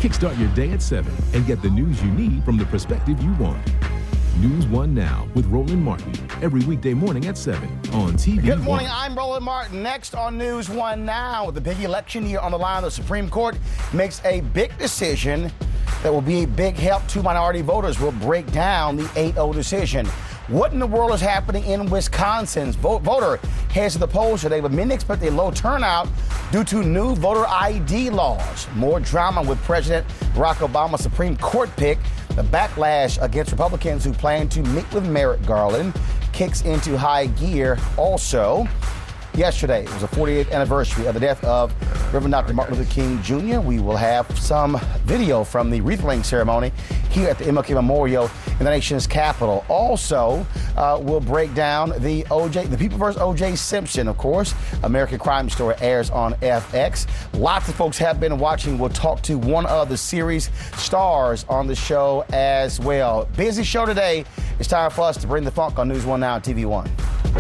Kickstart your day at 7 and get the news you need from the perspective you want. News One Now with Roland Martin, every weekday morning at 7 on TV. Good morning, I'm Roland Martin. Next on News One Now, with the big election year on the line, the Supreme Court makes a big decision that will be a big help to minority voters. We'll break down the 8-0 decision. What in the world is happening in Wisconsin? Voter heads to the polls today, but many expect a low turnout due to new voter ID laws. More drama with President Barack Obama's Supreme Court pick. The backlash against Republicans who plan to meet with Merrick Garland kicks into high gear. Also, yesterday it was the 48th anniversary of the death of Reverend Dr. Martin Luther King Jr. We will have some video from the wreath-laying ceremony here at the MLK Memorial in the nation's capital. Also, we'll break down the People vs. O.J. Simpson, of course. American Crime Story airs on FX. Lots of folks have been watching. We'll talk to one of the series stars on the show as well. Busy show today. It's time for us to bring the funk on News One Now and TV One.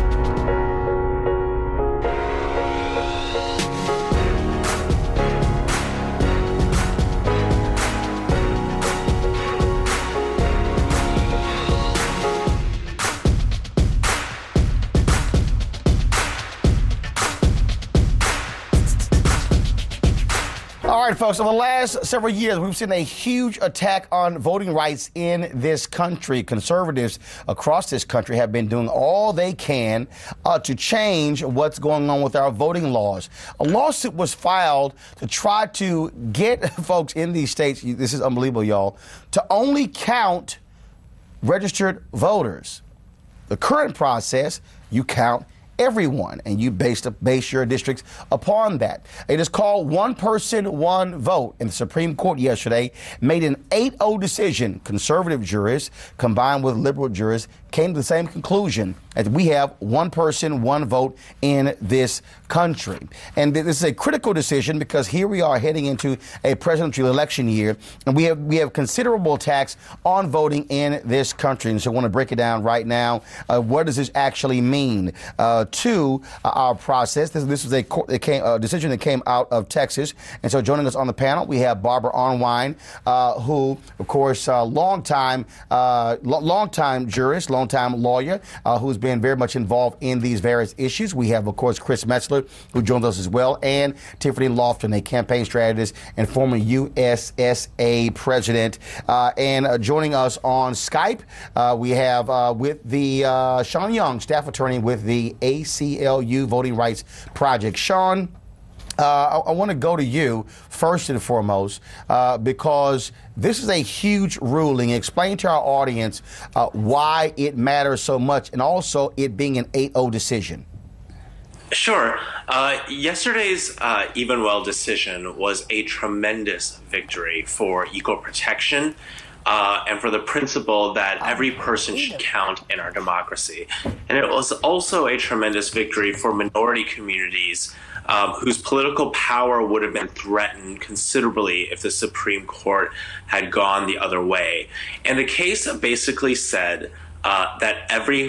All right, folks, over the last several years, we've seen a huge attack on voting rights in this country. Conservatives across this country have been doing all they can to change what's going on with our voting laws. A lawsuit was filed to try to get folks in these states, this is unbelievable, y'all, to only count registered voters. The current process, you count everyone, and you base your districts upon that. It is called one person, one vote. And the Supreme Court yesterday made an 8-0 decision. Conservative jurists combined with liberal jurists came to the same conclusion that we have one person, one vote in this country. And this is a critical decision because here we are heading into a presidential election year, and we have considerable attacks on voting in this country. And so I want to break it down right now. What does this actually mean to our process? This was a decision that came out of Texas. And so joining us on the panel, we have Barbara Arnwine, who, of course, longtime jurist, longtime lawyer, who's been very much involved in these various issues. We have, of course, Chris Metzler, who joins us as well, and Tiffany Lofton, a campaign strategist and former USSA president. And joining us on Skype, we have with the Sean Young, staff attorney with the ACLU Voting Rights Project. Sean, I want to go to you first and foremost because this is a huge ruling. Explain to our audience why it matters so much, and also it being an 8-0 decision. Sure. Yesterday's Evenwell decision was a tremendous victory for equal protection and for the principle that every person should count in our democracy. And it was also a tremendous victory for minority communities whose political power would have been threatened considerably if the Supreme Court had gone the other way. And the case basically said that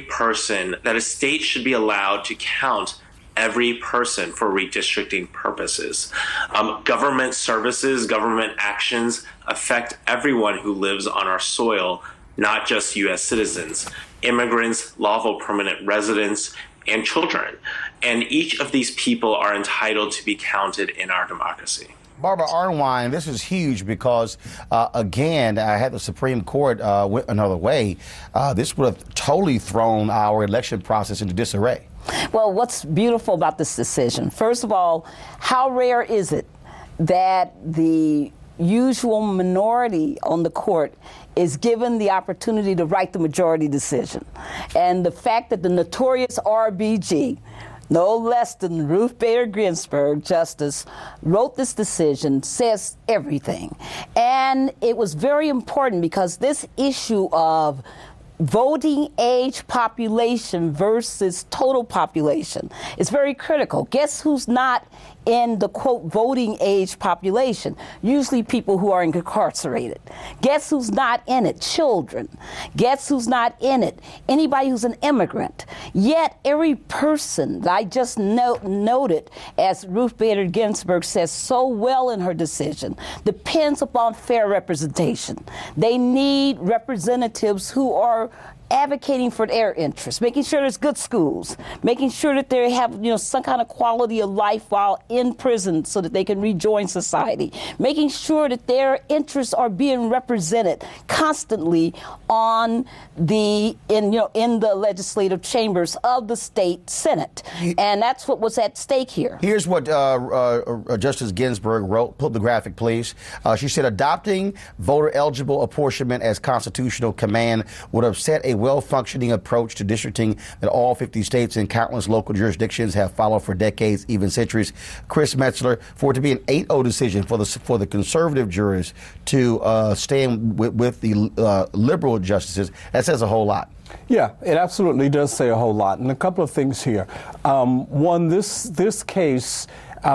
that a state should be allowed to count every person for redistricting purposes. Government services, government actions affect everyone who lives on our soil, not just U.S. citizens, immigrants, lawful permanent residents, and children. And each of these people are entitled to be counted in our democracy. Barbara Arnwine, this is huge because, again, I had the Supreme Court went another way. This would have totally thrown our election process into disarray. Well, what's beautiful about this decision, first of all, how rare is it that the usual minority on the court is given the opportunity to write the majority decision? And the fact that the notorious RBG, no less than Ruth Bader Ginsburg, Justice, wrote this decision says everything. And it was very important because this issue of voting age population versus total population is very critical. Guess who's not in the, quote, voting age population, usually people who are incarcerated. Guess who's not in it? Children. Guess who's not in it? Anybody who's an immigrant. Yet every person that I just noted, as Ruth Bader Ginsburg says so well in her decision, depends upon fair representation. They need representatives who are advocating for their interests, making sure there's good schools, making sure that they have, some kind of quality of life while in prison so that they can rejoin society, making sure that their interests are being represented constantly in the legislative chambers of the state Senate. And that's what was at stake here. Here's what Justice Ginsburg wrote. Pull up the graphic, please. She said, adopting voter-eligible apportionment as constitutional command would upset a well-functioning approach to districting that all 50 states and countless local jurisdictions have followed for decades, even centuries. Chris Metzler, for it to be an 8-0 decision for the conservative jurors to stand with the liberal justices, that says a whole lot. Yeah, it absolutely does say a whole lot. And a couple of things here. One, this case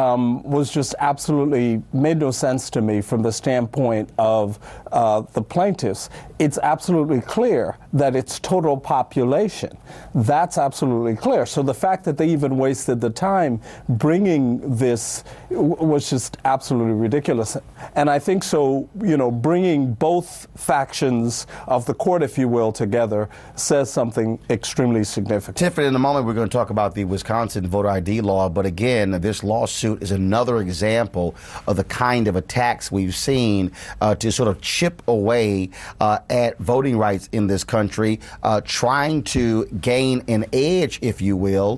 was just absolutely made no sense to me from the standpoint of the plaintiffs. It's absolutely clear that it's total population. That's absolutely clear. So the fact that they even wasted the time bringing this was just absolutely ridiculous. And I think so, bringing both factions of the court, if you will, together says something extremely significant. Tiffany, in a moment, we're going to talk about the Wisconsin voter ID law. But again, this lawsuit is another example of the kind of attacks we've seen to sort of chip away at voting rights in this country, trying to gain an edge, if you will,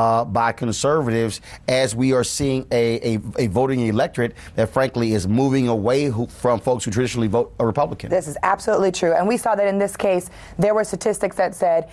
by conservatives, as we are seeing a voting electorate that, frankly, is moving away from folks who traditionally vote Republican. This is absolutely true. And we saw that in this case, there were statistics that said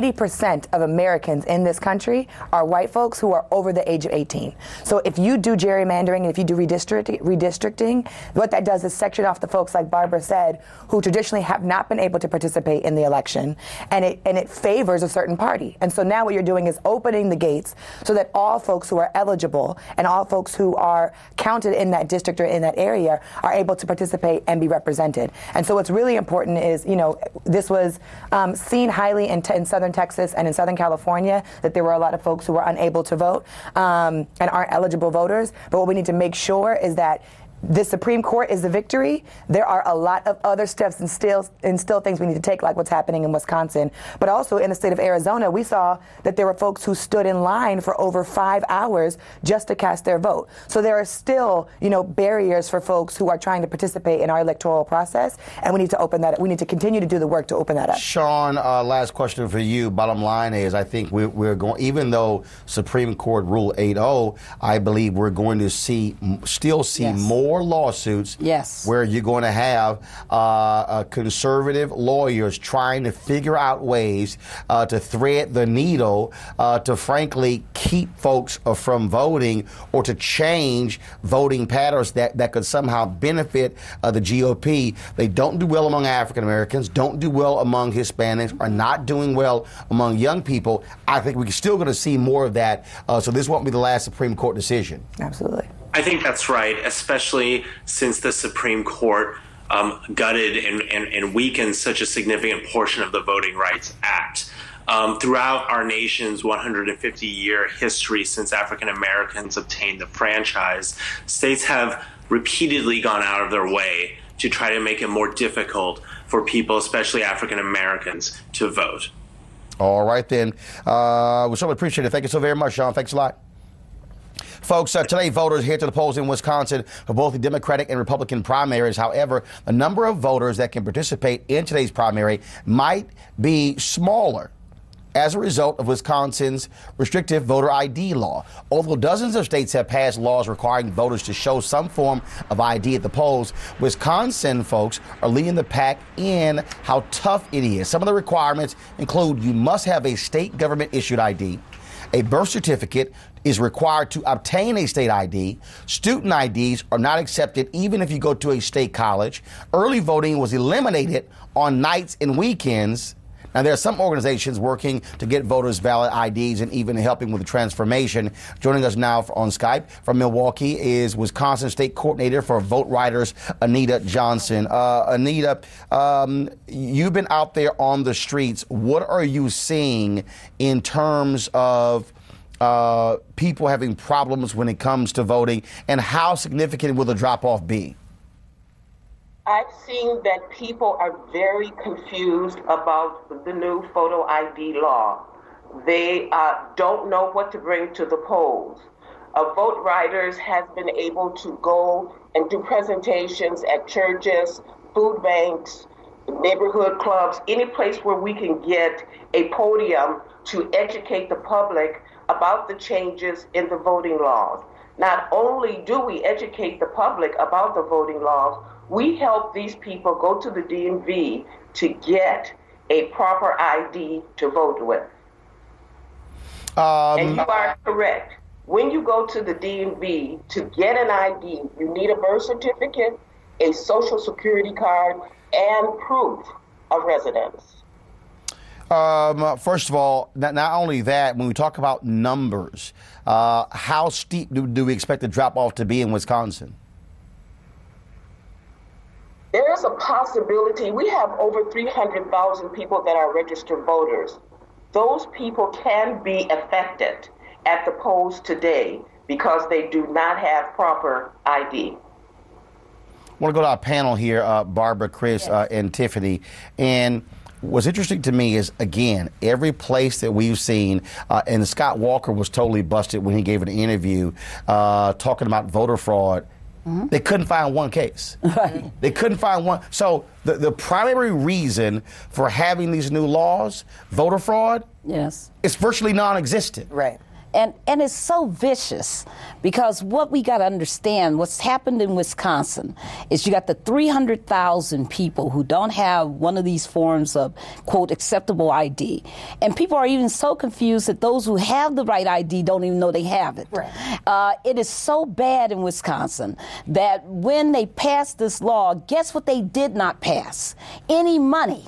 80% of Americans in this country are white folks who are over the age of 18. So if you do gerrymandering and if you do redistricting, what that does is section off the folks, like Barbara said, who traditionally have not been able to participate in the election, and it favors a certain party. And so now what you're doing is opening the gates so that all folks who are eligible and all folks who are counted in that district or in that area are able to participate and be represented. And so what's really important is, this was seen highly in Southern Texas and in Southern California, that there were a lot of folks who were unable to vote and aren't eligible voters. But what we need to make sure is that the Supreme Court is the victory. There are a lot of other steps and still things we need to take, like what's happening in Wisconsin. But also in the state of Arizona, we saw that there were folks who stood in line for over 5 hours just to cast their vote. So there are still, barriers for folks who are trying to participate in our electoral process, and we need to open that up. We need to continue to do the work to open that up. Sean, last question for you. Bottom line is, I think we're going, even though Supreme Court Rule 8-0, I believe we're going to still see Yes. more lawsuits, Yes. where you're going to have conservative lawyers trying to figure out ways to thread the needle to frankly keep folks from voting, or to change voting patterns that could somehow benefit the GOP. They don't do well among African Americans, don't do well among Hispanics, are not doing well among young people. I think we're still going to see more of that. So this won't be the last Supreme Court decision. Absolutely. I think that's right, especially since the Supreme Court gutted and weakened such a significant portion of the Voting Rights Act. Throughout our nation's 150-year history since African Americans obtained the franchise, states have repeatedly gone out of their way to try to make it more difficult for people, especially African Americans, to vote. All right, then. We certainly appreciate it. Thank you so very much, Sean. Thanks a lot. Folks, today voters head to the polls in Wisconsin for both the Democratic and Republican primaries. However, the number of voters that can participate in today's primary might be smaller as a result of Wisconsin's restrictive voter ID law. Although dozens of states have passed laws requiring voters to show some form of ID at the polls, Wisconsin folks are leading the pack in how tough it is. Some of the requirements include you must have a state government issued ID. A birth certificate is required to obtain a state ID. Student IDs are not accepted even if you go to a state college. Early voting was eliminated on nights and weekends. Now, there are some organizations working to get voters valid IDs and even helping with the transformation. Joining us now on Skype from Milwaukee is Wisconsin State Coordinator for Vote Riders, Anita Johnson. Anita, you've been out there on the streets. What are you seeing in terms of people having problems when it comes to voting, and how significant will the drop-off be? I've seen that people are very confused about the new photo ID law. They don't know what to bring to the polls. Vote Riders has been able to go and do presentations at churches, food banks, neighborhood clubs, any place where we can get a podium to educate the public about the changes in the voting laws. Not only do we educate the public about the voting laws, we help these people go to the DMV to get a proper ID to vote with. And you are correct. When you go to the DMV to get an ID, you need a birth certificate, a social security card, and proof of residence. First of all, not only that, when we talk about numbers, how steep do we expect the drop-off to be in Wisconsin? There is a possibility. We have over 300,000 people that are registered voters. Those people can be affected at the polls today because they do not have proper ID. I want to go to our panel here, Barbara, Chris, and Tiffany. And what's interesting to me is, again, every place that we've seen, and Scott Walker was totally busted when he gave an interview talking about voter fraud. Mm-hmm. They couldn't find one case. Right. They couldn't find one. So the primary reason for having these new laws, voter fraud, yes, it's virtually non-existent. Right. And it's so vicious because what we got to understand, what's happened in Wisconsin is you got the 300,000 people who don't have one of these forms of, quote, acceptable ID. And people are even so confused that those who have the right ID don't even know they have it. Right. It is so bad in Wisconsin that when they passed this law, guess what they did not pass? Any money.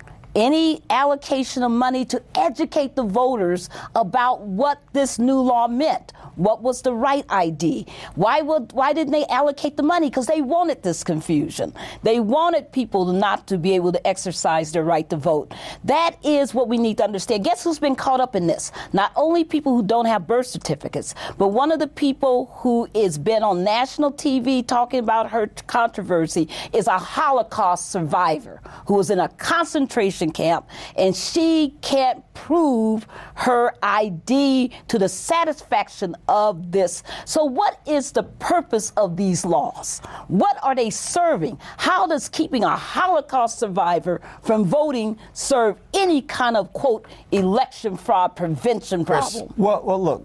Any allocation of money to educate the voters about what this new law meant. What was the right ID? Why didn't they allocate the money? Because they wanted this confusion. They wanted people not to be able to exercise their right to vote. That is what we need to understand. Guess who's been caught up in this? Not only people who don't have birth certificates, but one of the people who has been on national TV talking about her controversy is a Holocaust survivor who was in a concentration camp, and she can't prove her ID to the satisfaction of this. So what is the purpose of these laws? What are they serving? How does keeping a Holocaust survivor from voting serve any kind of, quote, election fraud prevention problem? Well, look,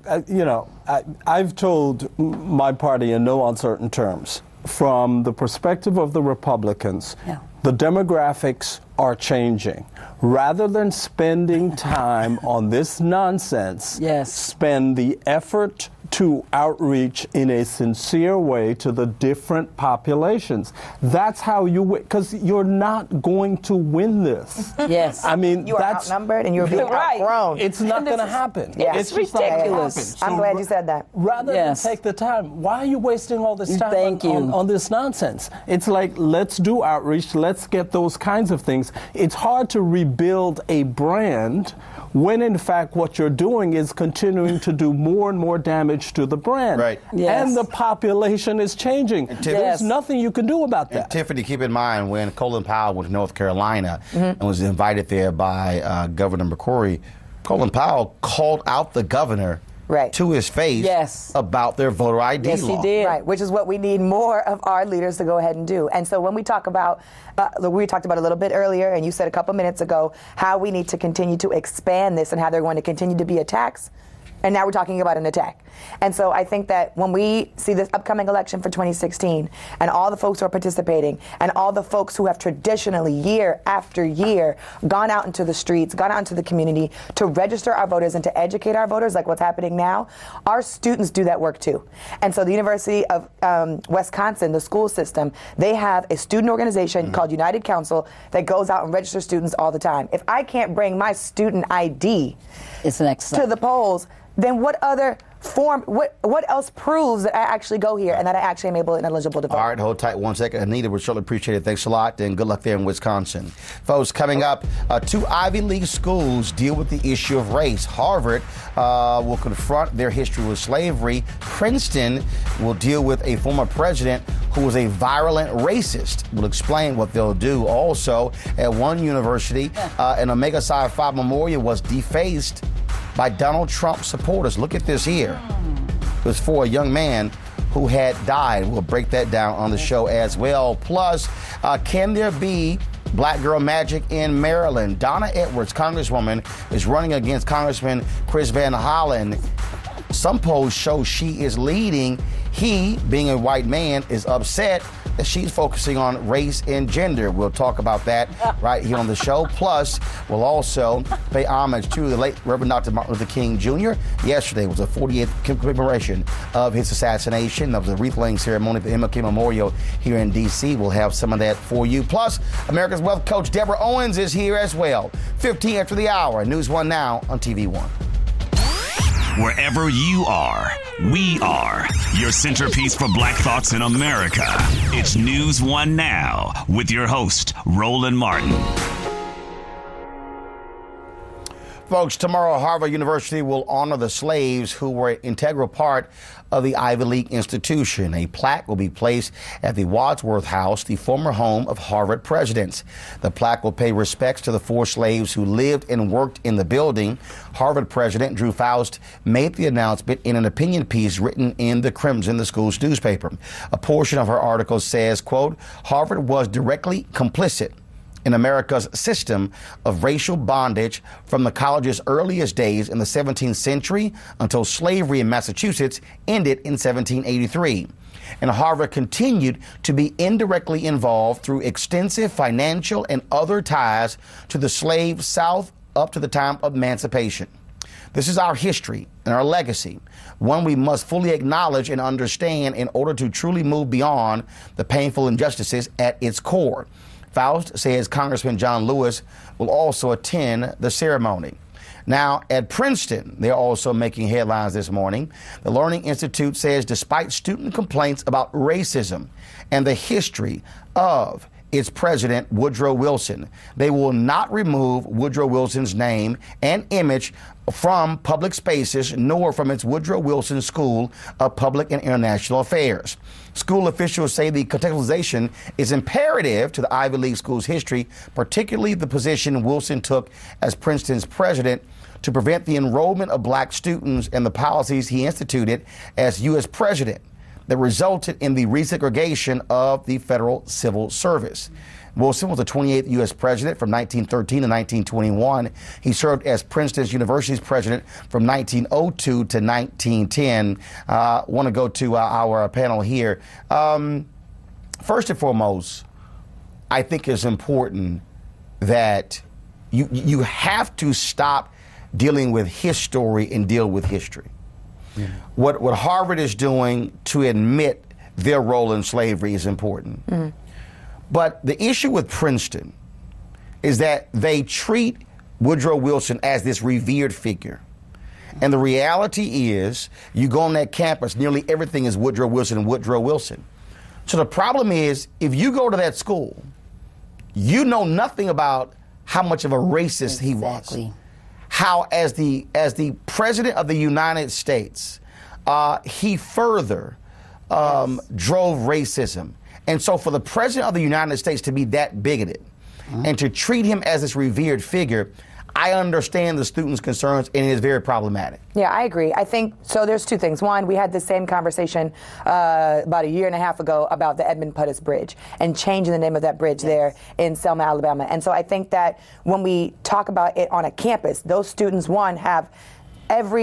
I've told my party in no uncertain terms, from the perspective of the Republicans, the demographics are changing. Rather than spending time on this nonsense, spend the effort to outreach in a sincere way to the different populations. That's how you win, because you're not going to win this. Yes. I mean, you are outnumbered and you're being outgrown. It's not going to happen. Yeah. It's ridiculous. So I'm glad you said that. Rather than take the time, why are you wasting all this time on this nonsense? It's like, let's do outreach, let's get those kinds of things. It's hard to rebuild a brand when in fact what you're doing is continuing to do more and more damage to the brand. Right. Yes. And the population is changing. There's nothing you can do about that. And Tiffany, keep in mind, when Colin Powell went to North Carolina and was invited there by Governor McCrory, Colin Powell called out the governor to his face about their voter ID law. Yes, he did. Right, which is what we need more of our leaders to go ahead and do. And so when we talk about, we talked about a little bit earlier, and you said a couple minutes ago, how we need to continue to expand this and how they're going to continue to be attacks. And now we're talking about an attack. And so I think that when we see this upcoming election for 2016 and all the folks who are participating and all the folks who have traditionally, year after year, gone out into the streets, gone out into the community to register our voters and to educate our voters like what's happening now, our students do that work too. And so the University of Wisconsin, the school system, they have a student organization called United Council that goes out and registers students all the time. If I can't bring my student ID to the polls, then what other form, what else proves that I actually go here and that I actually am able and eligible to vote? All right, hold tight 1 second. Anita, we certainly appreciate it. Thanks a lot, and good luck there in Wisconsin. Folks, coming up, 2 Ivy League schools deal with the issue of race. Harvard will confront their history with slavery. Princeton will deal with a former president who was a virulent racist. We'll explain what they'll do. Also, at one university, an Omega Psi Phi memorial was defaced by Donald Trump supporters. Look at this here. It was for a young man who had died. We'll break that down on the show as well. Plus, can there be black girl magic in Maryland? Donna Edwards, Congresswoman, is running against Congressman Chris Van Hollen. Some polls show she is leading. He, being a white man, is upset that she's focusing on race and gender. We'll talk about that right here on the show. Plus, we'll also pay homage to the late Reverend Dr. Martin Luther King Jr. Yesterday was the 48th commemoration of his assassination. That was a wreath-laying ceremony at the MLK Memorial here in D.C. We'll have some of that for you. Plus, America's Wealth Coach Deborah Owens is here as well. 15 after the hour. News 1 now on TV 1. Wherever you are, we are your centerpiece for black thoughts in America. It's News 1 Now with your host, Roland Martin. Folks, tomorrow Harvard University will honor the slaves who were an integral part of the Ivy League institution. A plaque will be placed at the Wadsworth House, the former home of Harvard presidents. The plaque will pay respects to the 4 slaves who lived and worked in the building. Harvard President Drew Faust made the announcement in an opinion piece written in the Crimson, the school's newspaper. A portion of her article says, quote, Harvard was directly complicit in America's system of racial bondage from the college's earliest days in the 17th century until slavery in Massachusetts ended in 1783. And Harvard continued to be indirectly involved through extensive financial and other ties to the slave South up to the time of emancipation. This is our history and our legacy, one we must fully acknowledge and understand in order to truly move beyond the painful injustices at its core. Faust says Congressman John Lewis will also attend the ceremony. Now, at Princeton, they're also making headlines this morning. The Learning Institute says despite student complaints about racism and the history of its president, Woodrow Wilson, they will not remove Woodrow Wilson's name and image from public spaces, nor from its Woodrow Wilson School of Public and International Affairs. School officials say the contextualization is imperative to the Ivy League school's history, particularly the position Wilson took as Princeton's president to prevent the enrollment of black students and the policies he instituted as U.S. president that resulted in the resegregation of the federal civil service. Wilson was the 28th U.S. president from 1913 to 1921. He served as Princeton University's president from 1902 to 1910. Want to go to our panel here. First and foremost, I think it's important that you have to stop dealing with history and deal with history. Yeah. What Harvard is doing to admit their role in slavery is important. Mm-hmm. But the issue with Princeton is that they treat Woodrow Wilson as this revered figure. And the reality is, you go on that campus, nearly everything is Woodrow Wilson and Woodrow Wilson. So the problem is, if you go to that school, you know nothing about how much of a racist he was. How, as the president of the United States, he further drove racism. And so for the president of the United States to be that bigoted and to treat him as this revered figure, I understand the students' concerns, and it is very problematic. Yeah, I agree. I think, so there's 2 things. One, we had the same conversation about a year and a half ago about the Edmund Pettus Bridge and changing the name of that bridge there in Selma, Alabama. And so I think that when we talk about it on a campus, those students, one, have every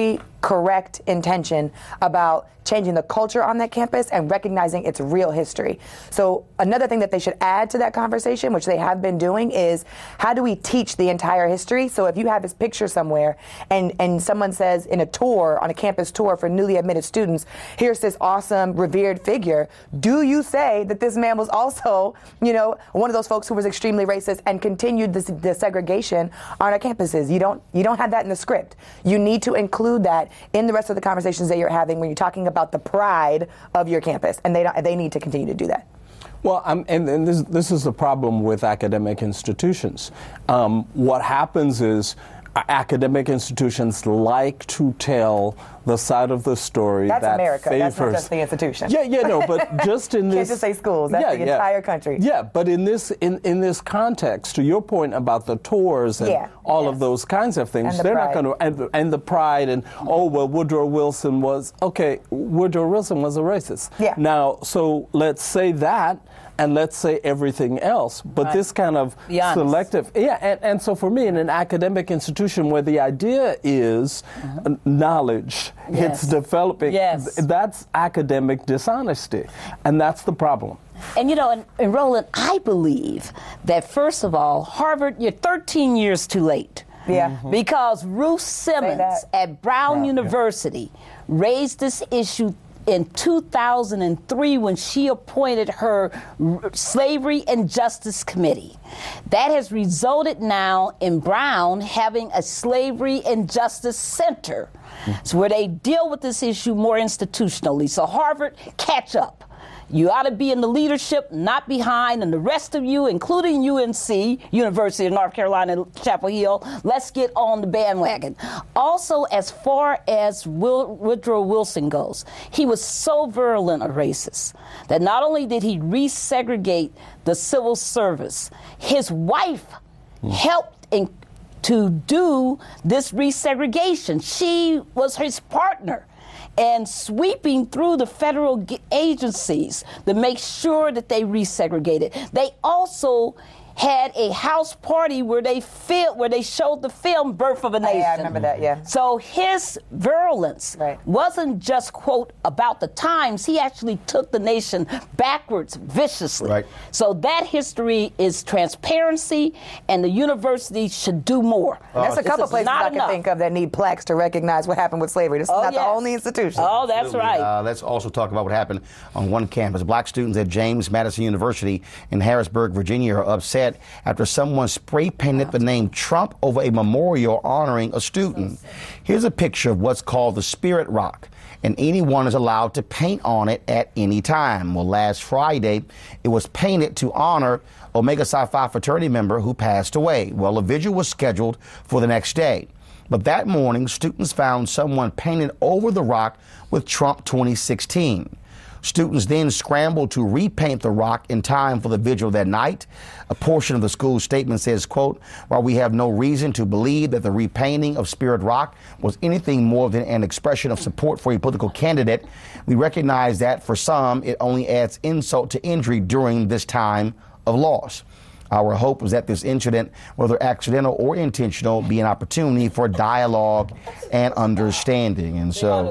correct intention about changing the culture on that campus and recognizing its real history. So another thing that they should add to that conversation, which they have been doing, is how do we teach the entire history? So if you have this picture somewhere and someone says in a tour, on a campus tour for newly admitted students, here's this awesome revered figure, do you say that this man was also, one of those folks who was extremely racist and continued the segregation on our campuses? You don't have that in the script. You need to include that in the rest of the conversations that you're having when you're talking about the pride of your campus, and they need to continue to do that. Well, and this is the problem with academic institutions. What happens is academic institutions like to tell the side of the story that's that America. favors. That's not just the institution. No, but just in this. Can't just say schools. That's the entire country. Yeah, but in this context, to your point about the tours and all of those kinds of things, they're not going to and the pride and Woodrow Wilson was a racist. Yeah. Now, so let's say that. And let's say everything else, but this kind of selective, and so for me, in an academic institution where the idea is knowledge, it's developing, that's academic dishonesty, and that's the problem. And and Roland, I believe that first of all, Harvard, you're 13 years too late. Yeah. Because Ruth Simmons at Brown University raised this issue in 2003 when she appointed her Slavery and Justice Committee. That has resulted now in Brown having a Slavery and Justice Center, where they deal with this issue more institutionally. So Harvard, catch up. You ought to be in the leadership, not behind, and the rest of you, including UNC, University of North Carolina, Chapel Hill, let's get on the bandwagon. Also, as far as Woodrow Wilson goes, he was so virulent a racist that not only did he resegregate the civil service, his wife helped to do this resegregation. She was his partner. And sweeping through the federal agencies to make sure that they resegregated. They also had a house party where they showed the film Birth of a Nation. Yeah, I remember that, yeah. So his virulence wasn't just, quote, about the times. He actually took the nation backwards viciously. Right. So that history is transparency, and the university should do more. There's a couple places I can think of that need plaques to recognize what happened with slavery. This is not the only institution. Oh, that's right. Let's also talk about what happened on one campus. Black students at James Madison University in Harrisburg, Virginia are upset after someone spray painted the name Trump over a memorial honoring a student. Here's a picture of what's called the Spirit Rock, and anyone is allowed to paint on it at any time. Well, last Friday, it was painted to honor Omega Psi Phi fraternity member who passed away. Well, a vigil was scheduled for the next day. But that morning, students found someone painted over the rock with Trump 2016. Students then scrambled to repaint the rock in time for the vigil that night. A portion of the school statement says, quote, while we have no reason to believe that the repainting of Spirit Rock was anything more than an expression of support for a political candidate, we recognize that for some, it only adds insult to injury during this time of loss. Our hope was that this incident, whether accidental or intentional, be an opportunity for dialogue and understanding. And so,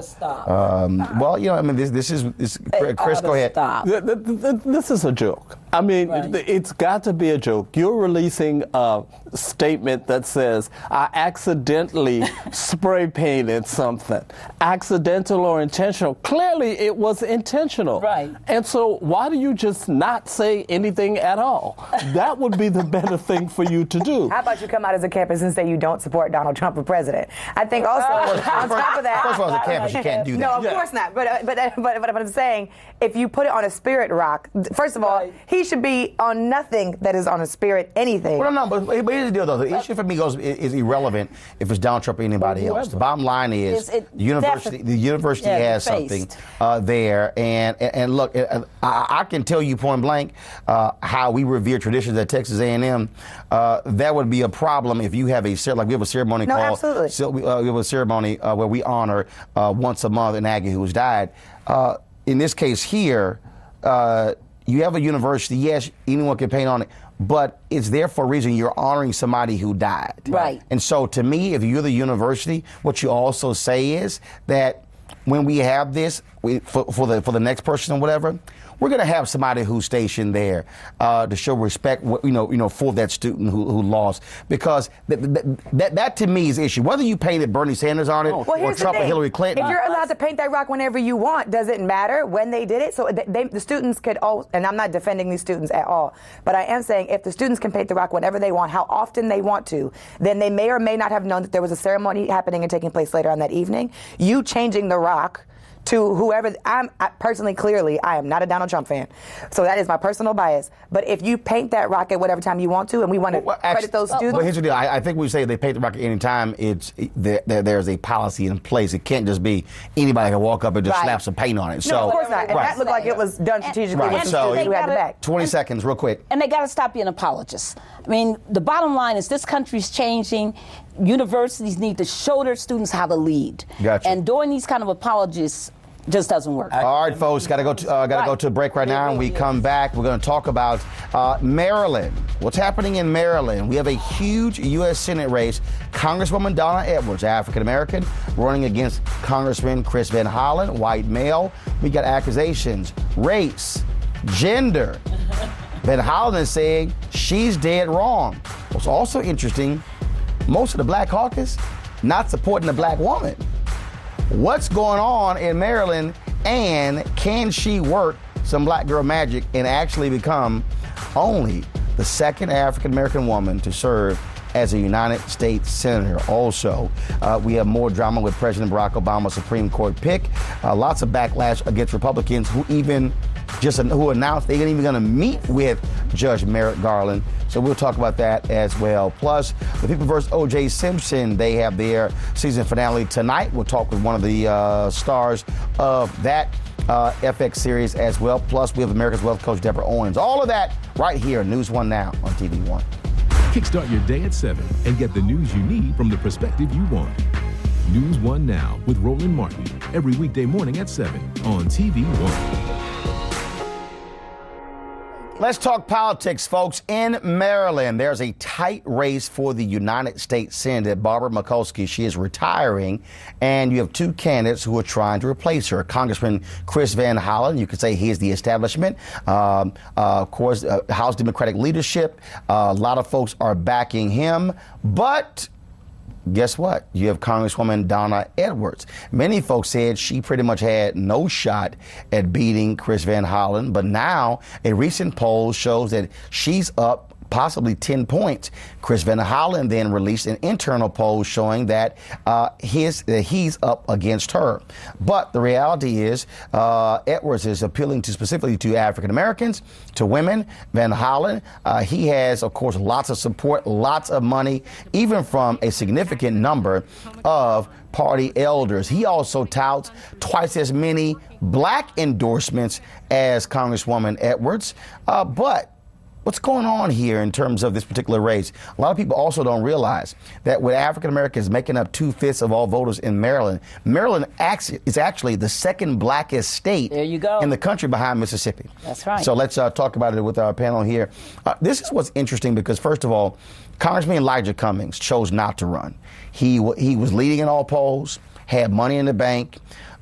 this is Chris. Go ahead. This is a joke. I mean, it's got to be a joke. You're releasing a statement that says, I accidentally spray painted something. Accidental or intentional. Clearly, it was intentional. Right. And so why do you just not say anything at all? That would be the better thing for you to do. How about you come out as a campus and say you don't support Donald Trump for president? I think also, on top of that... First of all, as a campus, you can't do that. No, of course not. But I'm saying, if you put it on a Spirit Rock, first of all, he should be on nothing that is on a Spirit anything. Well, no, but here's the deal, though. The issue for me is irrelevant if it's Donald Trump or anybody else. The bottom line is the university has something there. And look, I can tell you point blank how we revere traditions at Texas A&M. That would be a problem if you have we have a ceremony we have a ceremony where we honor once a month an Aggie who's died. In this case here, you have a university, yes, anyone can paint on it, but it's there for a reason. You're honoring somebody who died. Right. And so to me, if you're the university, what you also say is that when we have this, for the next person or whatever, we're going to have somebody who's stationed there to show respect, for that student who lost, because that to me is the issue. Whether you painted Bernie Sanders on it or Trump or Hillary Clinton, if you're allowed to paint that rock whenever you want, does it matter when they did it? So the students could all, and I'm not defending these students at all, but I am saying if the students can paint the rock whenever they want, how often they want to, then they may or may not have known that there was a ceremony happening and taking place later on that evening. You changing the rock to whoever, I am not a Donald Trump fan, so that is my personal bias. But if you paint that rock at whatever time you want to, and we want to credit those students. But here's the deal. I think we say if they paint the rock at any time, there's a policy in place. It can't just be anybody can walk up and just slap some paint on it. No, of course not. And that looked like it was done strategically with some students who had the back. 20 seconds, real quick. And they got to stop being apologists. I mean, the bottom line is this country's changing. Universities need to show their students how to lead. Gotcha. And doing these kind of apologies just doesn't work. All right, folks, got to go to a break right now. When we come back, we're going to talk about Maryland. What's happening in Maryland? We have a huge U.S. Senate race. Congresswoman Donna Edwards, African-American, running against Congressman Chris Van Hollen, white male. We got accusations, race, gender. Van Hollen is saying she's dead wrong. What's also interesting, most of the Black caucus not supporting the black woman. What's going on in Maryland, and can she work some black girl magic and actually become only the second African-American woman to serve as a United States Senator? Also, we have more drama with President Barack Obama's Supreme Court pick. Lots of backlash against Republicans who announced they're even going to meet with Judge Merrick Garland. So we'll talk about that as well. Plus, The People vs. O.J. Simpson, they have their season finale tonight. We'll talk with one of the stars of that FX series as well. Plus, we have America's Wealth Coach Deborah Owens. All of that right here, News One Now on TV One. Kickstart your day at 7 and get the news you need from the perspective you want. News One Now with Roland Martin, every weekday morning at 7 on TV One. Let's talk politics, folks. In Maryland, there's a tight race for the United States Senate. Barbara Mikulski, she is retiring, and you have two candidates who are trying to replace her. Congressman Chris Van Hollen, you could say he is the establishment. Of course, House Democratic leadership, a lot of folks are backing him, but guess what? You have Congresswoman Donna Edwards. Many folks said she pretty much had no shot at beating Chris Van Hollen, but now a recent poll shows that she's up possibly 10 points. Chris Van Hollen then released an internal poll showing that he's up against her. But the reality is Edwards is appealing specifically to African Americans, to women. Van Hollen, he has, of course, lots of support, lots of money, even from a significant number of party elders. He also touts twice as many black endorsements as Congresswoman Edwards. But what's going on here in terms of this particular race? A lot of people also don't realize that with African Americans making up 2/5 of all voters in Maryland, Maryland is actually the second blackest state in the country behind Mississippi. That's right. So let's talk about it with our panel here. This is what's interesting because, first of all, Congressman Elijah Cummings chose not to run. He was leading in all polls, had money in the bank,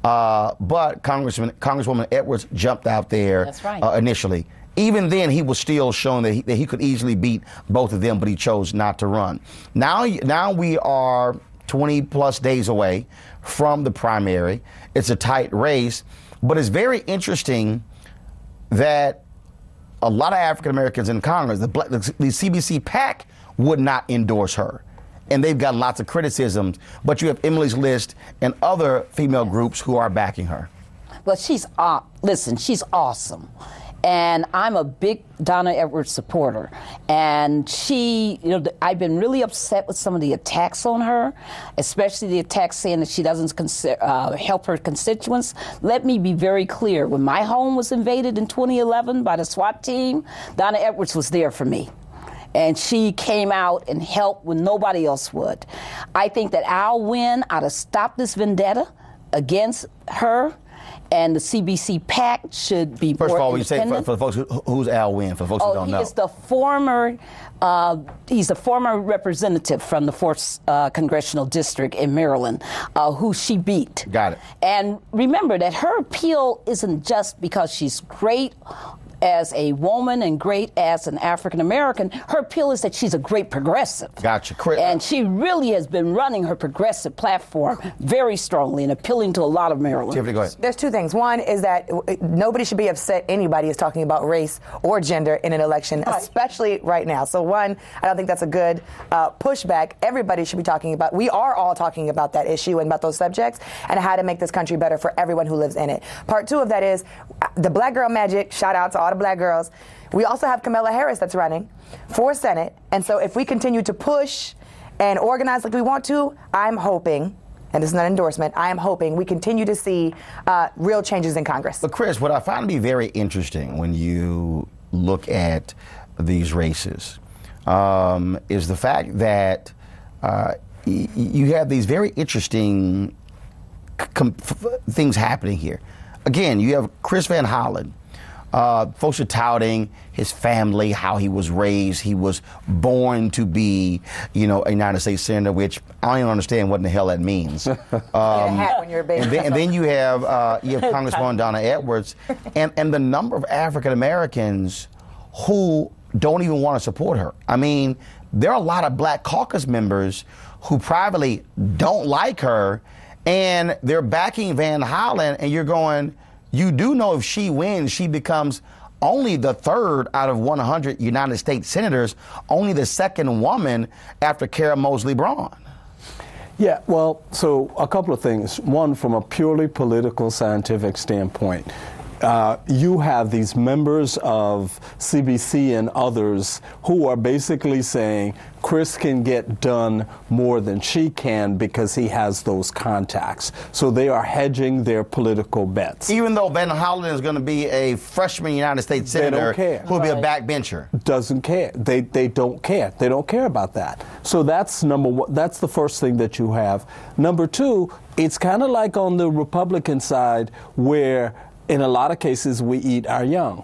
but Congresswoman Edwards jumped out there initially. Even then, he was still showing that he could easily beat both of them, but he chose not to run. Now we are 20-plus days away from the primary. It's a tight race, but it's very interesting that a lot of African Americans in Congress, the CBC PAC, would not endorse her. And they've got lots of criticisms, but you have Emily's List and other female groups who are backing her. Well, she's awesome. And I'm a big Donna Edwards supporter. And she, I've been really upset with some of the attacks on her, especially the attacks saying that she doesn't help her constituents. Let me be very clear. When my home was invaded in 2011 by the SWAT team, Donna Edwards was there for me. And she came out and helped when nobody else would. I think that our win ought to stop this vendetta against her. and the CBC PAC should be First more of all, you say independent. for the folks who's Al Wynn, for the folks who don't know. He is the former. He's the former representative from the 4th Congressional District in Maryland, who she beat. Got it. And remember that her appeal isn't just because she's great as a woman and great as an African American. Her appeal is that she's a great progressive. Gotcha. And she really has been running her progressive platform very strongly and appealing to a lot of Marylanders. Tiffany, go ahead. There's two things. One is that nobody should be upset anybody is talking about race or gender in an election, especially right now. So one, I don't think that's a good pushback. Everybody should be talking about, we are all talking about that issue and about those subjects and how to make this country better for everyone who lives in it. Part two of that is the Black Girl Magic, shout out to all the Black girls. We also have Kamala Harris that's running for Senate. And so if we continue to push and organize like we want to, I'm hoping, and this is not an endorsement, I am hoping we continue to see real changes in Congress. But Chris, what I find to be very interesting when you look at these races is the fact that you have these very interesting things happening here. Again, you have Chris Van Hollen. Folks are touting his family, how he was raised. He was born to be, a United States senator, which I don't even understand what in the hell that means. Get a hat when you're a baby. And then you have Congresswoman Donna Edwards, and the number of African Americans who don't even want to support her. I mean, there are a lot of Black Caucus members who privately don't like her, and they're backing Van Hollen, and you're going, you do know if she wins, she becomes only the third out of 100 United States senators, only the second woman after Kara Mosley Braun. Yeah, well, so a couple of things. One, from a purely political, scientific standpoint, you have these members of CBC and others who are basically saying Chris can get done more than she can because he has those contacts. So they are hedging their political bets. Even though Van Hollen is going to be a freshman United States senator who will be a backbencher. Doesn't care. They don't care. They don't care about that. So that's number one. That's the first thing that you have. Number two, it's kind of like on the Republican side where in a lot of cases, we eat our young,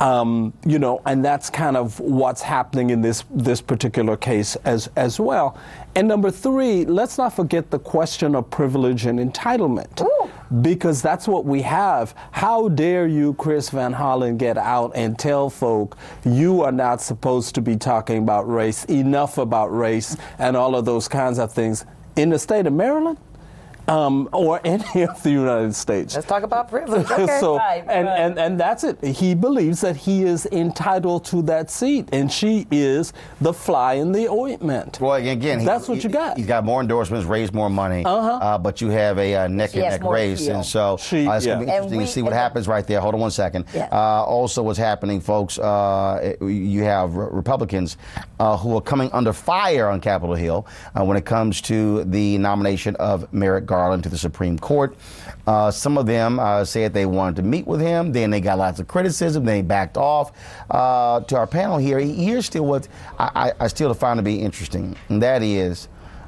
and that's kind of what's happening in this particular case as well. And number three, let's not forget the question of privilege and entitlement, because that's what we have. How dare you, Chris Van Hollen, get out and tell folk you are not supposed to be talking about race, enough about race, and all of those kinds of things in the state of Maryland? Or any of the United States. Let's talk about privilege. Okay. So, and that's it. He believes that he is entitled to that seat, and she is the fly in the ointment. Well, again, that's what you got. He's got more endorsements, raised more money, but you have a neck-and-neck race, and so it's going to be interesting to see what happens right there. Hold on one second. Also, what's happening, folks? You have Republicans who are coming under fire on Capitol Hill when it comes to the nomination of Merrick Garland to the Supreme Court. Some of them said they wanted to meet with him. Then they got lots of criticism. They backed off. To our panel here, here's still what I still find to be interesting, and that is,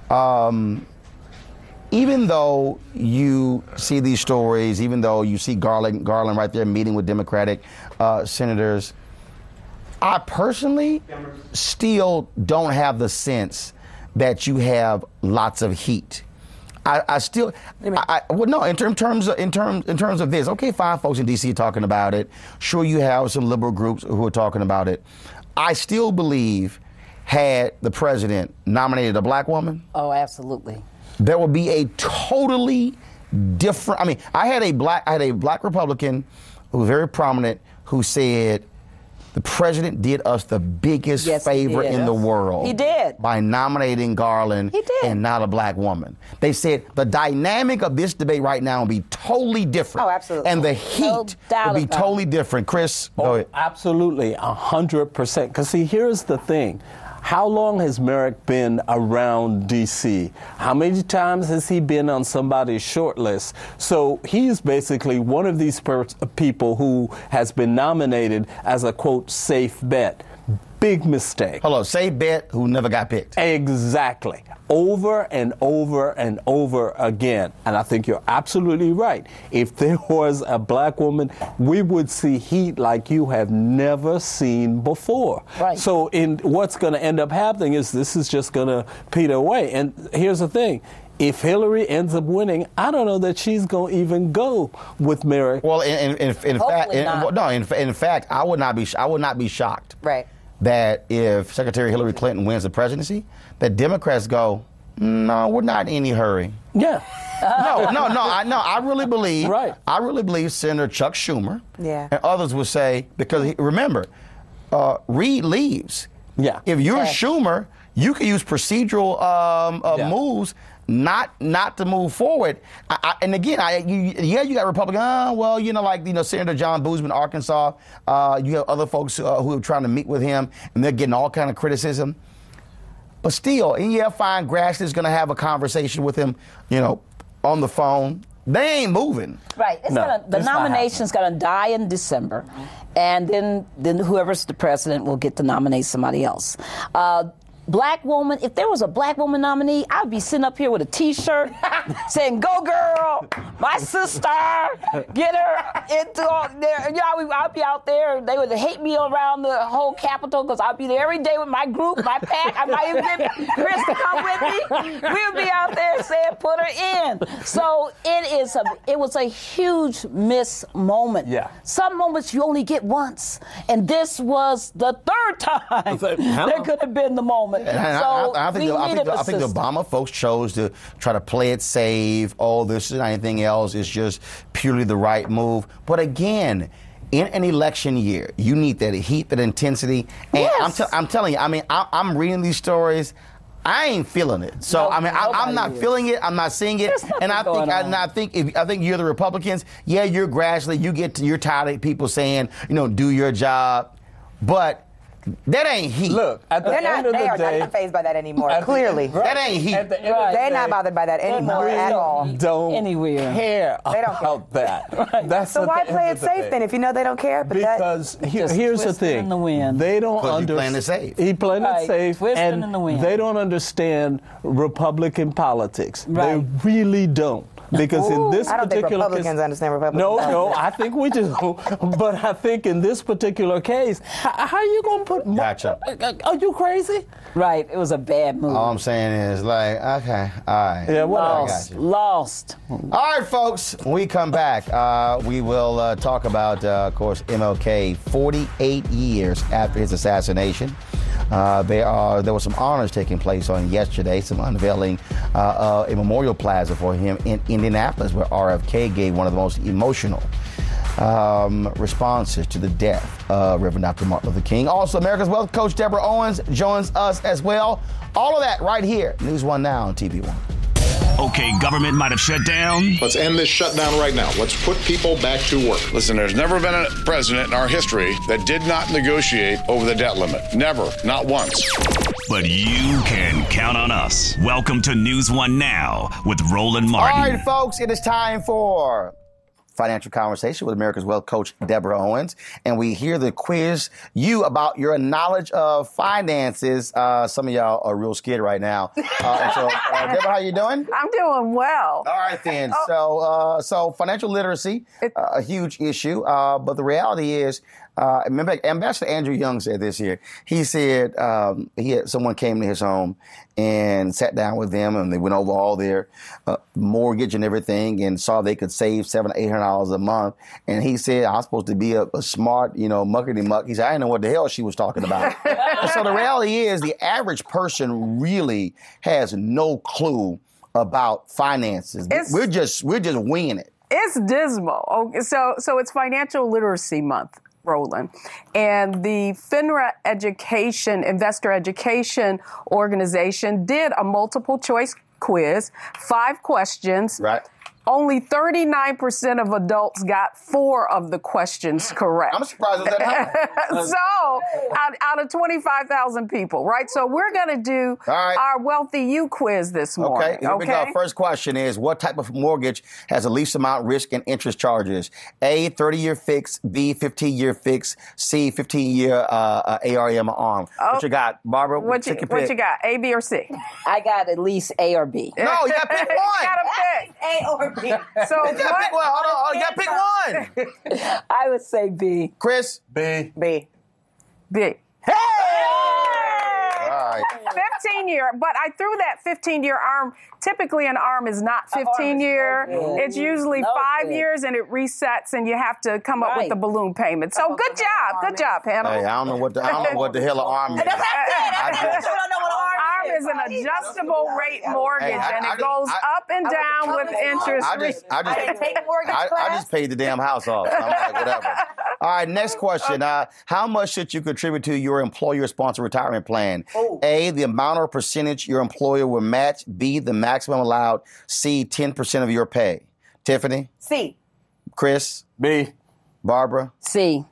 even though you see these stories, even though you see Garland right there meeting with Democratic senators, I personally still don't have the sense that you have lots of heat. I still, well, no. In terms of this, okay, fine. Folks in D.C. are talking about it. Sure, you have some liberal groups who are talking about it. I still believe, had the president nominated a black woman, oh, absolutely, there would be a totally different. I mean, I had a black Republican who was very prominent who said, the president did us the biggest favor in the world. He did. By nominating Garland and not a black woman. They said the dynamic of this debate right now will be totally different. Oh, absolutely. And the heat will be totally different. Chris, go ahead. Absolutely, 100%. Because see, here's the thing. How long has Merrick been around D.C.? How many times has he been on somebody's short list? So he's basically one of these people who has been nominated as a, quote, safe bet. big mistake. Hold on, safe bet who never got picked. Exactly. Over and over and over again. And I think you're absolutely right. If there was a black woman, we would see heat like you have never seen before. Right. So what's going to end up happening is this is just going to peter away. And here's the thing. If Hillary ends up winning, I don't know that she's going to even go with Merrick. Well, in fact, I would not be shocked. Right. That if Secretary Hillary Clinton wins the presidency, that Democrats go, no, we're not in any hurry. Yeah. I really believe. Right. I really believe Senator Chuck Schumer. Yeah. And others would say, because remember, Reid leaves. Yeah. If you're Schumer, you can use procedural moves not to move forward. And again, you got Republicans. Senator John Boozman, Arkansas. You have other folks who are trying to meet with him, and they're getting all kind of criticism. But still, fine. Grassley's going to have a conversation with him, on the phone. They ain't moving. Right. The nomination's going to die in December, and then whoever's the president will get to nominate somebody else. Black woman, if there was a black woman nominee, I'd be sitting up here with a T-shirt saying, "Go girl, my sister, get her into all there." I'd be out there. They would hate me around the whole Capitol because I'd be there every day with my group, my pack. I might even get Chris to come with me. We would be out there saying, "Put her in." So it was a huge miss moment. Yeah. Some moments you only get once, and this was the third time there could have been the moment. And I think the Obama folks chose to try to play it safe. Oh, this is anything else. It's just purely the right move. But again, in an election year, you need that heat, that intensity. And yes. I'm telling you, I'm reading these stories. I ain't feeling it. So I'm not feeling it. I'm not seeing it. And I think you're the Republicans. Yeah, you're Grassley. You're tired of people saying, do your job. But that ain't heat. Look, at the end of the day, they are not fazed by that anymore. Clearly, that ain't heat. They're not bothered by that anymore at all. Don't anywhere care about that. Right. That's so why play it safe then if you know they don't care? But because here's the thing: in the wind. They don't understand. He playing it safe. He playing it safe, Twisting and in the wind. they don't understand Republican politics. Right. They really don't. Because in this I don't think particular Republicans understand Republicans. No, I think we do. But I think in this particular case, how are you going to put... Gotcha. Are you crazy? Right. It was a bad move. All I'm saying is, okay, all right. Yeah, Lost. All right, folks, when we come back, we will talk about, of course, MLK 48 years after his assassination. There were some honors taking place on yesterday, some unveiling a memorial plaza for him in Indianapolis, where RFK gave one of the most emotional responses to the death of Reverend Dr. Martin Luther King. Also, America's Wealth Coach Deborah Owens joins us as well. All of that right here, News One Now on TV One. Okay, government might have shut down. Let's end this shutdown right now. Let's put people back to work. Listen, there's never been a president in our history that did not negotiate over the debt limit. Never. Not once. But you can count on us. Welcome to News One Now with Roland Martin. All right, folks, it is time for Financial Conversation with America's Wealth Coach Deborah Owens, and we hear the quiz you about your knowledge of finances. Some of y'all are real scared right now. Deborah, how you doing? I'm doing well. All right then. So financial literacy, a huge issue, but the reality is, remember, Ambassador Andrew Young said this here. He said someone came to his home and sat down with them, and they went over all their mortgage and everything, and saw they could save $700 or $800 a month. And he said, "I'm supposed to be a smart, muckety muck." He said, "I didn't know what the hell she was talking about." So the reality is, the average person really has no clue about finances. We're just winging it. It's dismal. Okay, so it's Financial Literacy Month, Roland. And the FINRA Investor Education Organization did a multiple choice quiz, 5 questions. Right. Only 39% of adults got 4 of the questions correct. I'm surprised at that. So, out of 25,000 people, right? So we're going to do our Wealthy You quiz this morning. Okay, here we go. First question is, what type of mortgage has the least amount risk and interest charges? A, 30-year fix, B, 15-year fix, C, 15-year ARM ARM. What you got, Barbara? What you got, A, B, or C? I got at least A or B. No, you got to pick one. You got to pick. A or B. So you got to pick one. Hold on. You got to pick one. I would say B. Chris? B. B. Hey! All right. 15-year, but I threw that 15-year ARM. Typically, an ARM is not 15-year. It's usually 5 years, and it resets, and you have to come up with the balloon payment. So good job, Hannah. Hey, I don't know what the hell an ARM is. ARM is an adjustable rate mortgage, and it goes up and down with interest. I just paid the damn house off. I'm like, whatever. All right, next question. How much should you contribute to your employer-sponsored retirement plan? A, the amount or percentage your employer will match. B, the maximum allowed. C, 10% of your pay. Tiffany? C. Chris? B. Barbara? C.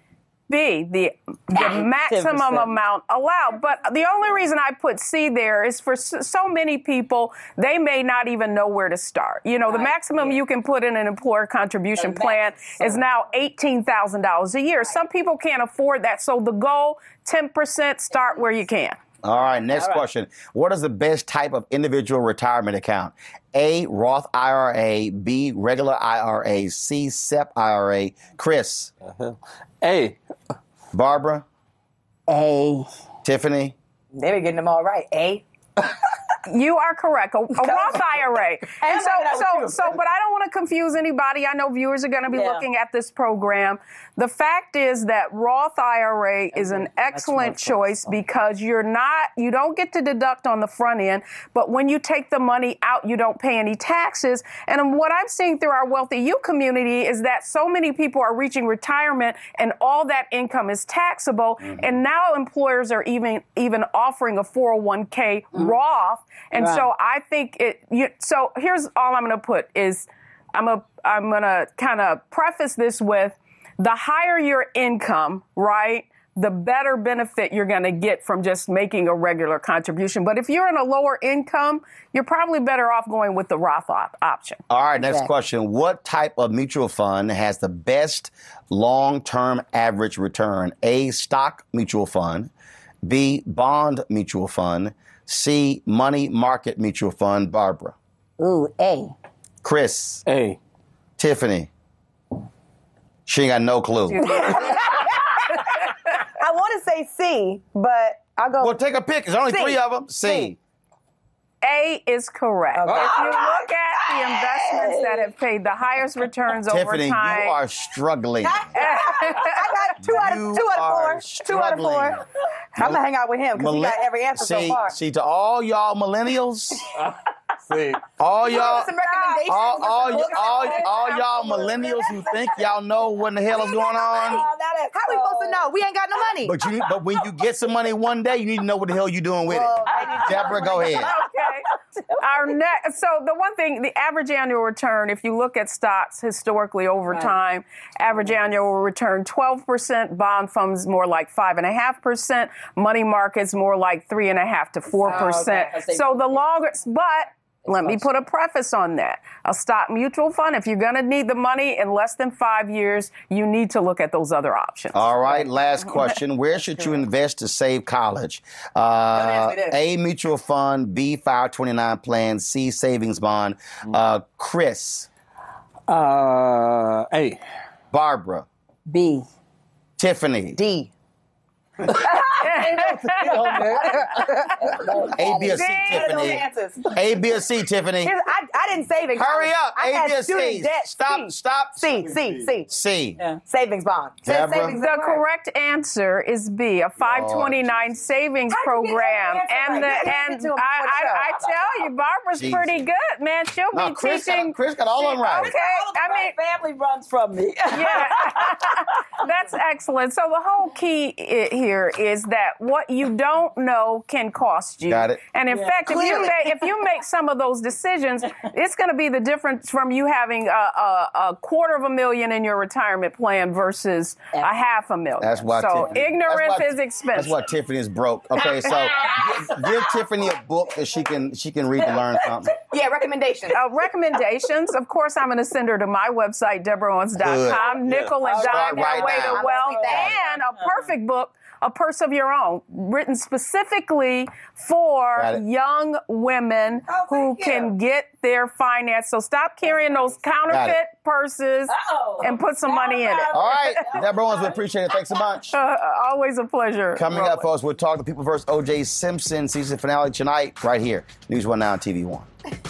B, the maximum amount allowed. But the only reason I put C there is for so many people, they may not even know where to start. You know, the maximum you can put in an employer contribution plan is now $18,000 a year. Some people can't afford that. So the goal, 10%, start where you can. All right, next question. What is the best type of individual retirement account? A, Roth IRA, B, regular IRA, C, SEP IRA. Chris? A. Barbara? A. Tiffany? They were getting them all right. A. You are correct. A Roth IRA. And but I don't want to confuse anybody. I know viewers are going to be looking at this program. The fact is that Roth IRA is an excellent choice because you don't get to deduct on the front end, but when you take the money out, you don't pay any taxes. And what I'm seeing through our Wealthy You community is that so many people are reaching retirement and all that income is taxable. And now employers are even offering a 401k Roth. And so I think so here's all I'm going to put is I'm going to kind of preface this with the higher your income, right, the better benefit you're going to get from just making a regular contribution. But if you're in a lower income, you're probably better off going with the Roth option. All right, next question. What type of mutual fund has the best long-term average return? A, stock mutual fund. B, bond mutual fund. C, money market mutual fund. Barbara? Ooh, A. Chris? A. Tiffany? She ain't got no clue. I want to say C, but I'll go. Well, take a pick. There's only 3 of them. C. A is correct. Okay. If you look at the investments that have paid the highest returns over time. Tiffany, you are struggling. I got 2 out of 4. 2 out of 4. I'm going to hang out with him because he got every answer so far. See, to all y'all millennials, all y'all millennials who think y'all know what the hell is going on. How we supposed to know? We ain't got no money. But when you get some money one day, you need to know what the hell you're doing with it. Deborah, go ahead. Okay. So the one thing, the average annual return, if you look at stocks historically over time, average annual return 12%, bond funds more like 5.5%, money markets more like 3.5% to 4%. So the longest, but let me put a preface on that. A stock mutual fund, if you're going to need the money in less than 5 years, you need to look at those other options. All right, last question. Where should you invest to save college? A, mutual fund, B, 529 plan, C, savings bond. Chris? A. Barbara? B. Tiffany? D. A, B, or C, Tiffany. A, B, or C, Tiffany. I didn't save it. Hurry up. I A, B, or C. Stop. C. C. Yeah. Savings bond. The correct answer is B, a 529 savings program. And I tell you, Barbara's pretty good, man. She'll be teaching. Chris got all of them right. Okay. I mean, family runs from me. Yeah. That's excellent. So the whole key here is that that what you don't know can cost you. Got it. And in fact, if you make some of those decisions, it's going to be the difference from you having a $250,000 in your retirement plan versus $500,000. That's why. Ignorance is expensive. That's why Tiffany is broke. Okay, so give Tiffany a book that she can read to learn something. Yeah, recommendations. Recommendations. Of course, I'm going to send her to my website, DeborahOwens.com. Nickel and dime their way to wealth, and a perfect book, A Purse of Your Own, written specifically for young women who can get their finance. So stop carrying those counterfeit purses and put some money in it. All right, Deborah Owens, we appreciate it. Thanks so much. Always a pleasure. Coming up, folks, we'll talk to People vs. O.J. Simpson season finale tonight, right here. News One Now on TV One.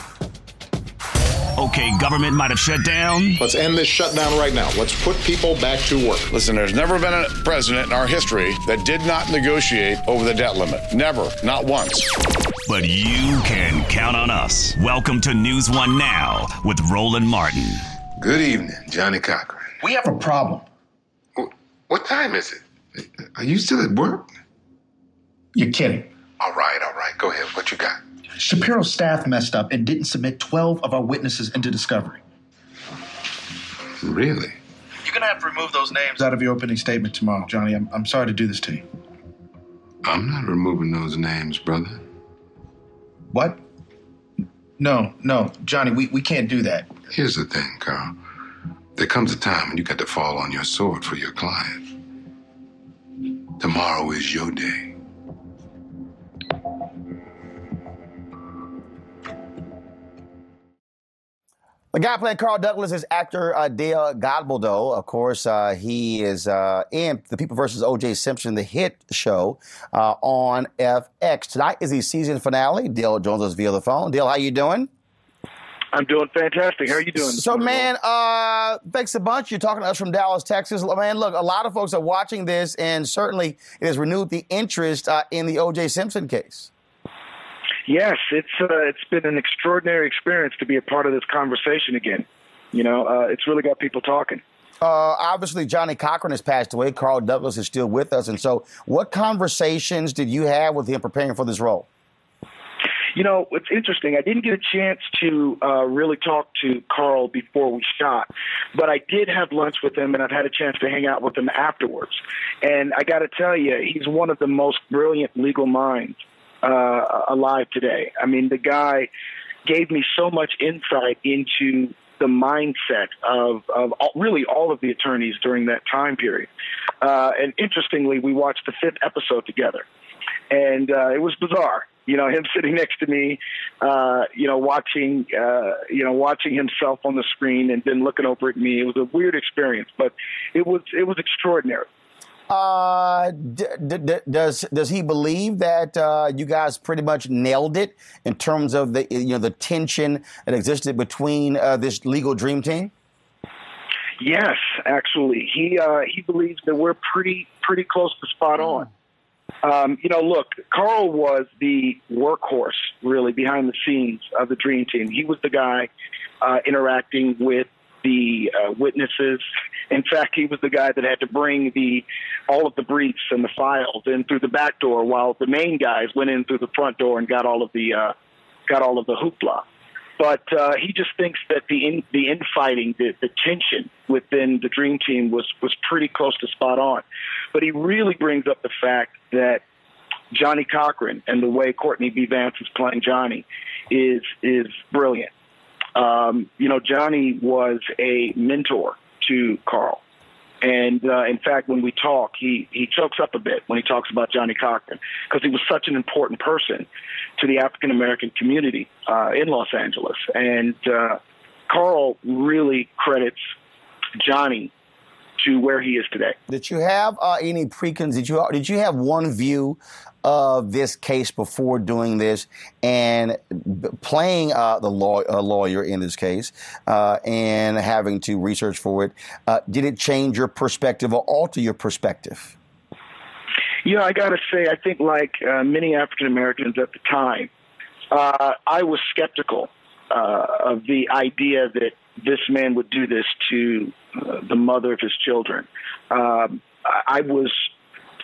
Okay, government might have shut down. Let's end this shutdown right now. Let's put people back to work. Listen, there's never been a president in our history that did not negotiate over the debt limit. Never. Not once. But you can count on us. Welcome to News One Now with Roland Martin. Good evening, Johnny Cochran. We have a problem. What time is it? Are you still at work? You're kidding. All right. Go ahead. What you got? Shapiro's staff messed up and didn't submit 12 of our witnesses into discovery. Really? You're going to have to remove those names out of your opening statement tomorrow, Johnny. I'm sorry to do this to you. I'm not removing those names, brother. What? No, Johnny, we can't do that. Here's the thing, Carl. There comes a time when you got to fall on your sword for your client. Tomorrow is your day. The guy playing Carl Douglas is actor Dale Godboldo. Of course, he is in The People vs. O.J. Simpson, the hit show on FX. Tonight is the season finale. Dale joins us via the phone. Dale, how you doing? I'm doing fantastic. How are you doing? So, man, thanks a bunch. You're talking to us from Dallas, Texas. Man, look, a lot of folks are watching this, and certainly it has renewed the interest in the O.J. Simpson case. Yes, it's been an extraordinary experience to be a part of this conversation again. You know, it's really got people talking. Obviously, Johnny Cochran has passed away. Carl Douglas is still with us. And so what conversations did you have with him preparing for this role? You know, it's interesting. I didn't get a chance to really talk to Carl before we shot, but I did have lunch with him, and I've had a chance to hang out with him afterwards. And I got to tell you, he's one of the most brilliant legal minds alive today. I mean, the guy gave me so much insight into the mindset of really all of the attorneys during that time period. And interestingly, we watched the 5th episode together, and it was bizarre. You know, him sitting next to me, watching himself on the screen and then looking over at me. It was a weird experience, but it was extraordinary. Does he believe that you guys pretty much nailed it in terms of the tension that existed between this legal dream team? Yes, actually, he believes that we're pretty close to spot on. Look, Carl was the workhorse really behind the scenes of the dream team. He was the guy interacting with the witnesses. In fact, he was the guy that had to bring all of the briefs and the files in through the back door, while the main guys went in through the front door and got all of the hoopla. But he just thinks that the infighting, the tension within the dream team was pretty close to spot on. But he really brings up the fact that Johnny Cochran and the way Courtney B. Vance is playing Johnny is brilliant. Johnny was a mentor to Carl. And in fact, when we talk, he chokes up a bit when he talks about Johnny Cochran, because he was such an important person to the African-American community in Los Angeles. And Carl really credits Johnny to where he is today. Did you have any preconceptions? Did you have one view of this case before doing this, and playing the lawyer in this case and having to research for it? Did it change your perspective or alter your perspective? I got to say, I think like many African Americans at the time, I was skeptical of the idea that this man would do this to the mother of his children. I was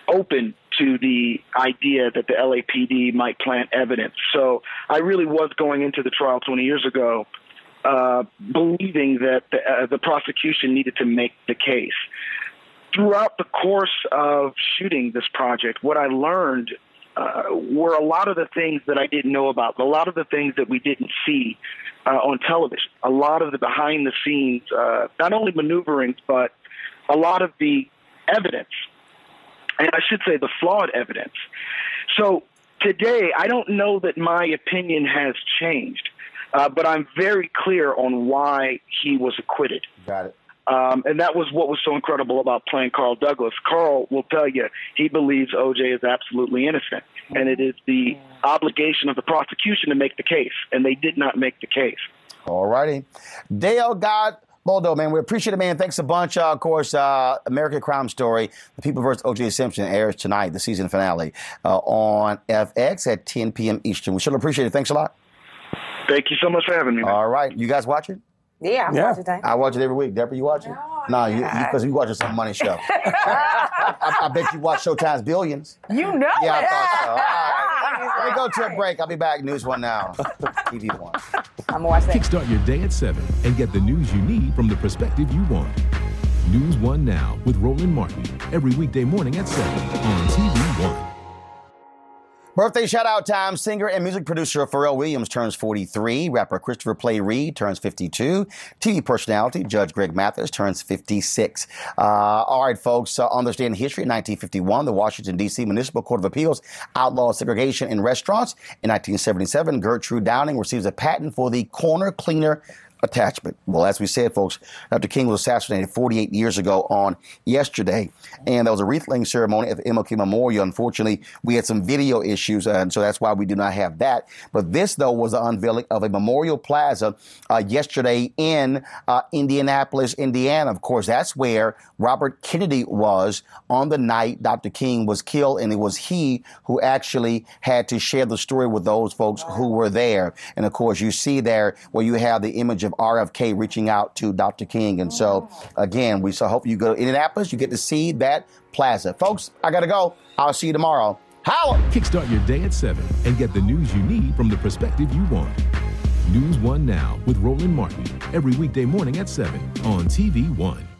open to the idea that the LAPD might plant evidence. So I really was going into the trial 20 years ago believing that the prosecution needed to make the case. Throughout the course of shooting this project, what I learned were a lot of the things that I didn't know about, a lot of the things that we didn't see on television, a lot of the behind the scenes, not only maneuverings, but a lot of the evidence, and I should say the flawed evidence. So today, I don't know that my opinion has changed, but I'm very clear on why he was acquitted. Got it. And that was what was so incredible about playing Carl Douglas. Carl will tell you he believes O.J. is absolutely innocent, and it is the obligation of the prosecution to make the case, and they did not make the case. All righty. Dale Boldo, man, we appreciate it, man. Thanks a bunch. Of course, American Crime Story, The People vs. O.J. Simpson, airs tonight, the season finale, on FX at 10 p.m. Eastern. We sure appreciate it. Thanks a lot. Thank you so much for having me, man. All right. You guys watch it? Yeah, I watch it. I watch it every week. Deborah, you watch it? No, because you watch some money show. I bet you watch Showtime's Billions. You know Yeah, it. I thought so. All right. Let me go to a break. I'll be back. News One Now, TV One. I'm watching that. Kickstart your day at 7 and get the news you need from the perspective you want. News One Now with Roland Martin. Every weekday morning at 7 on TV One. Birthday shout-out time. Singer and music producer Pharrell Williams turns 43. Rapper Christopher Play Reed turns 52. TV personality Judge Greg Mathis turns 56. All right, folks. On this day in history, in 1951, the Washington, D.C. Municipal Court of Appeals outlawed segregation in restaurants. In 1977, Gertrude Downing receives a patent for the corner cleaner attachment. Well, as we said, folks, Dr. King was assassinated 48 years ago on yesterday, and there was a wreath-laying ceremony at the MLK Memorial. Unfortunately, we had some video issues, and so that's why we do not have that. But this, though, was the unveiling of a memorial plaza yesterday in Indianapolis, Indiana. Of course, that's where Robert Kennedy was on the night Dr. King was killed, and it was he who actually had to share the story with those folks who were there. And, of course, you see there where you have the image of RFK reaching out to Dr. King. And so, again, we so hope you go to Indianapolis, you get to see that plaza. Folks, I got to go. I'll see you tomorrow. Holla! Kickstart your day at 7 and get the news you need from the perspective you want. News One Now with Roland Martin. Every weekday morning at 7 on TV One.